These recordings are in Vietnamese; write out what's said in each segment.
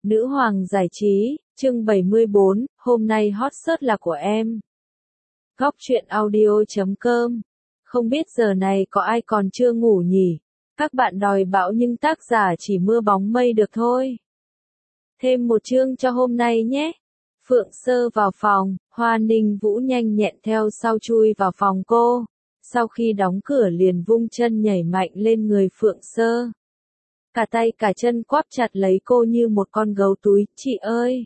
Nữ hoàng giải trí, chương 74, hôm nay hot search là của em. Góc truyện audio.com. Không biết giờ này có ai còn chưa ngủ nhỉ? Các bạn đòi bão nhưng tác giả chỉ mưa bóng mây được thôi. Thêm một chương cho hôm nay nhé. Phượng Sơ vào phòng, Hoa Ninh Vũ nhanh nhẹn theo sau chui vào phòng cô. Sau khi đóng cửa liền vung chân nhảy mạnh lên người Phượng Sơ. Cả tay cả chân quắp chặt lấy cô như một con gấu túi, chị ơi!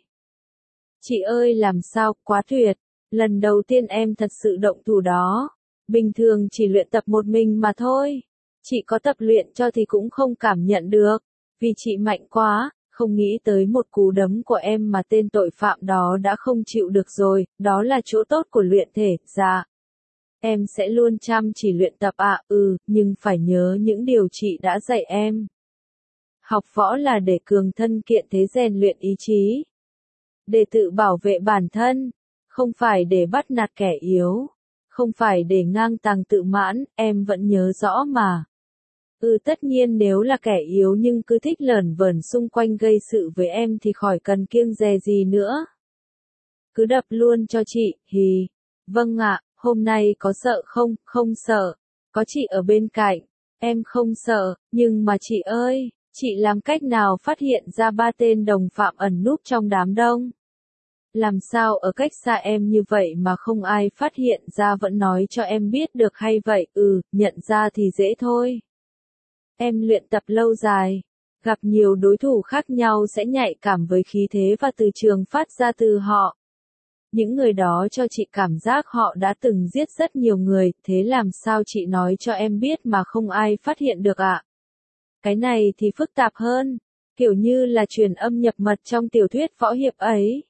Chị ơi làm sao, quá tuyệt! Lần đầu tiên em thật sự động thủ đó. Bình thường chỉ luyện tập một mình mà thôi. Chị có tập luyện cho thì cũng không cảm nhận được. Vì chị mạnh quá, không nghĩ tới một cú đấm của em mà tên tội phạm đó đã không chịu được rồi, đó là chỗ tốt của luyện thể, dạ. Em sẽ luôn chăm chỉ luyện tập ạ, nhưng phải nhớ những điều chị đã dạy em. Học võ là để cường thân kiện thế rèn luyện ý chí. Để tự bảo vệ bản thân, không phải để bắt nạt kẻ yếu. Không phải để ngang tàng tự mãn, em vẫn nhớ rõ mà. Tất nhiên nếu là kẻ yếu nhưng cứ thích lởn vởn xung quanh gây sự với em thì khỏi cần kiêng dè gì nữa. Cứ đập luôn cho chị, hì. Vâng ạ, hôm nay có sợ không? Không sợ. Có chị ở bên cạnh. Em không sợ, nhưng mà chị ơi, chị làm cách nào phát hiện ra 3 tên đồng phạm ẩn núp trong đám đông? Làm sao ở cách xa em như vậy mà không ai phát hiện ra vẫn nói cho em biết được hay vậy? Nhận ra thì dễ thôi. Em luyện tập lâu dài, gặp nhiều đối thủ khác nhau sẽ nhạy cảm với khí thế và từ trường phát ra từ họ. Những người đó cho chị cảm giác họ đã từng giết rất nhiều người, thế làm sao chị nói cho em biết mà không ai phát hiện được ạ? Cái này thì phức tạp hơn, kiểu như là truyền âm nhập mật trong tiểu thuyết võ hiệp ấy.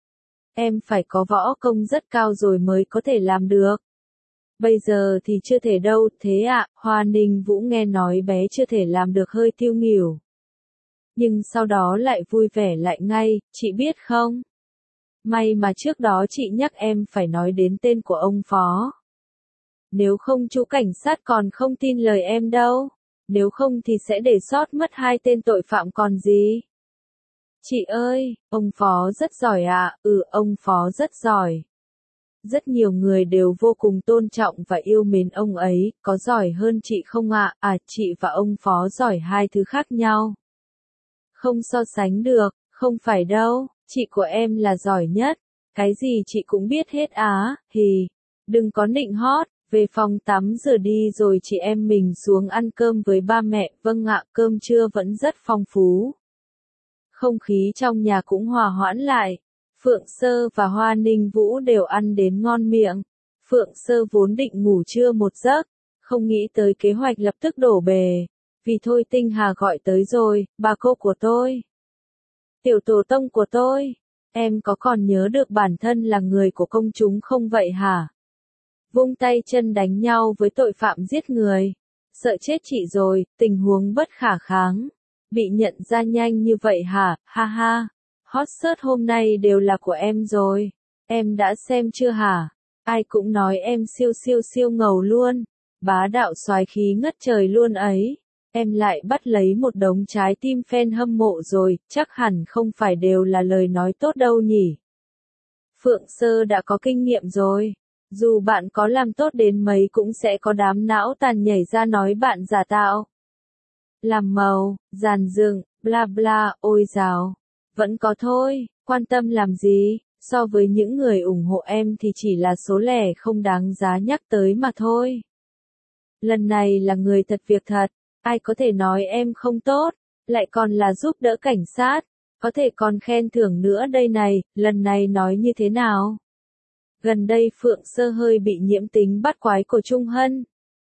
Em phải có võ công rất cao rồi mới có thể làm được. Bây giờ thì chưa thể đâu, thế ạ, Hoa Ninh Vũ nghe nói bé chưa thể làm được hơi tiêu nghỉu. Nhưng sau đó lại vui vẻ lại ngay, chị biết không? May mà trước đó chị nhắc em phải nói đến tên của ông phó. Nếu không chú cảnh sát còn không tin lời em đâu. Nếu không thì sẽ để sót mất 2 tên tội phạm còn gì. Chị ơi, ông phó rất giỏi ạ, ông phó rất giỏi. Rất nhiều người đều vô cùng tôn trọng và yêu mến ông ấy, có giỏi hơn chị không ạ? Chị và ông phó giỏi 2 thứ khác nhau. Không so sánh được, không phải đâu, chị của em là giỏi nhất. Cái gì chị cũng biết hết á, hì. Đừng có nịnh hót, về phòng tắm rửa đi rồi chị em mình xuống ăn cơm với ba mẹ. Vâng ạ, cơm trưa vẫn rất phong phú. Không khí trong nhà cũng hòa hoãn lại. Phượng Sơ và Hoa Ninh Vũ đều ăn đến ngon miệng. Phượng Sơ vốn định ngủ trưa một giấc, không nghĩ tới kế hoạch lập tức đổ bể. Vì thôi Tinh Hà gọi tới rồi, bà cô của tôi. Tiểu tổ tông của tôi, em có còn nhớ được bản thân là người của công chúng không vậy hả? Vung tay chân đánh nhau với tội phạm giết người. Sợ chết chị rồi, tình huống bất khả kháng. Bị nhận ra nhanh như vậy hả, ha ha. Hot search hôm nay đều là của em rồi. Em đã xem chưa hả? Ai cũng nói em siêu ngầu luôn. Bá đạo soái khí ngất trời luôn ấy. Em lại bắt lấy một đống trái tim fan hâm mộ rồi, chắc hẳn không phải đều là lời nói tốt đâu nhỉ. Phượng Sơ đã có kinh nghiệm rồi. Dù bạn có làm tốt đến mấy cũng sẽ có đám não tàn nhảy ra nói bạn giả tạo. Làm màu, dàn dựng, bla bla, ôi dào. Vẫn có thôi, quan tâm làm gì, so với những người ủng hộ em thì chỉ là số lẻ không đáng giá nhắc tới mà thôi. Lần này là người thật việc thật, ai có thể nói em không tốt, lại còn là giúp đỡ cảnh sát, có thể còn khen thưởng nữa đây này, lần này nói như thế nào? Gần đây Phượng Sơ hơi bị nhiễm tính bắt quái của Trung Hân.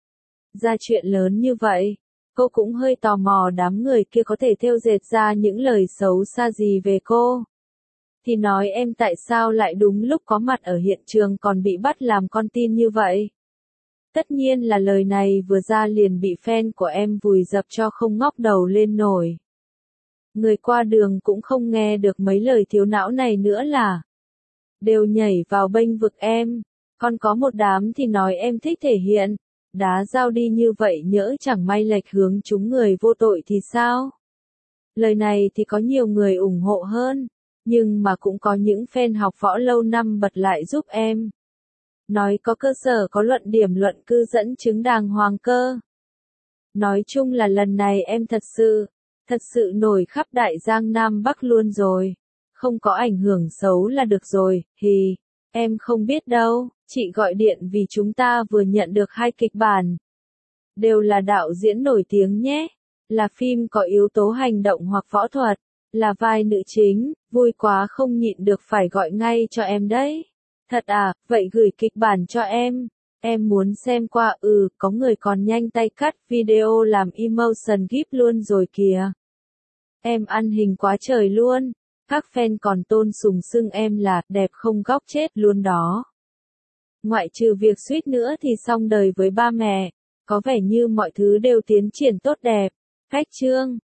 Ra chuyện lớn như vậy. Cô cũng hơi tò mò đám người kia có thể thêu dệt ra những lời xấu xa gì về cô. Thì nói em tại sao lại đúng lúc có mặt ở hiện trường còn bị bắt làm con tin như vậy. Tất nhiên là lời này vừa ra liền bị fan của em vùi dập cho không ngóc đầu lên nổi. Người qua đường cũng không nghe được mấy lời thiếu não này nữa là. Đều nhảy vào bênh vực em. Còn có một đám thì nói em thích thể hiện. Đá dao đi như vậy nhỡ chẳng may lệch hướng trúng người vô tội thì sao? Lời này thì có nhiều người ủng hộ hơn, nhưng mà cũng có những fan học võ lâu năm bật lại giúp em. Nói có cơ sở, có luận điểm, luận cứ dẫn chứng đàng hoàng cơ. Nói chung là lần này em thật sự nổi khắp Đại Giang Nam Bắc luôn rồi. Không có ảnh hưởng xấu là được rồi, hì. Em không biết đâu, chị gọi điện vì chúng ta vừa nhận được 2 kịch bản. Đều là đạo diễn nổi tiếng nhé. Là phim có yếu tố hành động hoặc võ thuật. Là vai nữ chính, vui quá không nhịn được phải gọi ngay cho em đấy. Thật à, vậy gửi kịch bản cho em. Em muốn xem qua, có người còn nhanh tay cắt video làm emotion gif luôn rồi kìa. Em ăn hình quá trời luôn. Các fan còn tôn sùng xưng em là đẹp không góc chết luôn đó. Ngoại trừ việc suýt nữa thì xong đời với ba mẹ, có vẻ như mọi thứ đều tiến triển tốt đẹp. Khách trương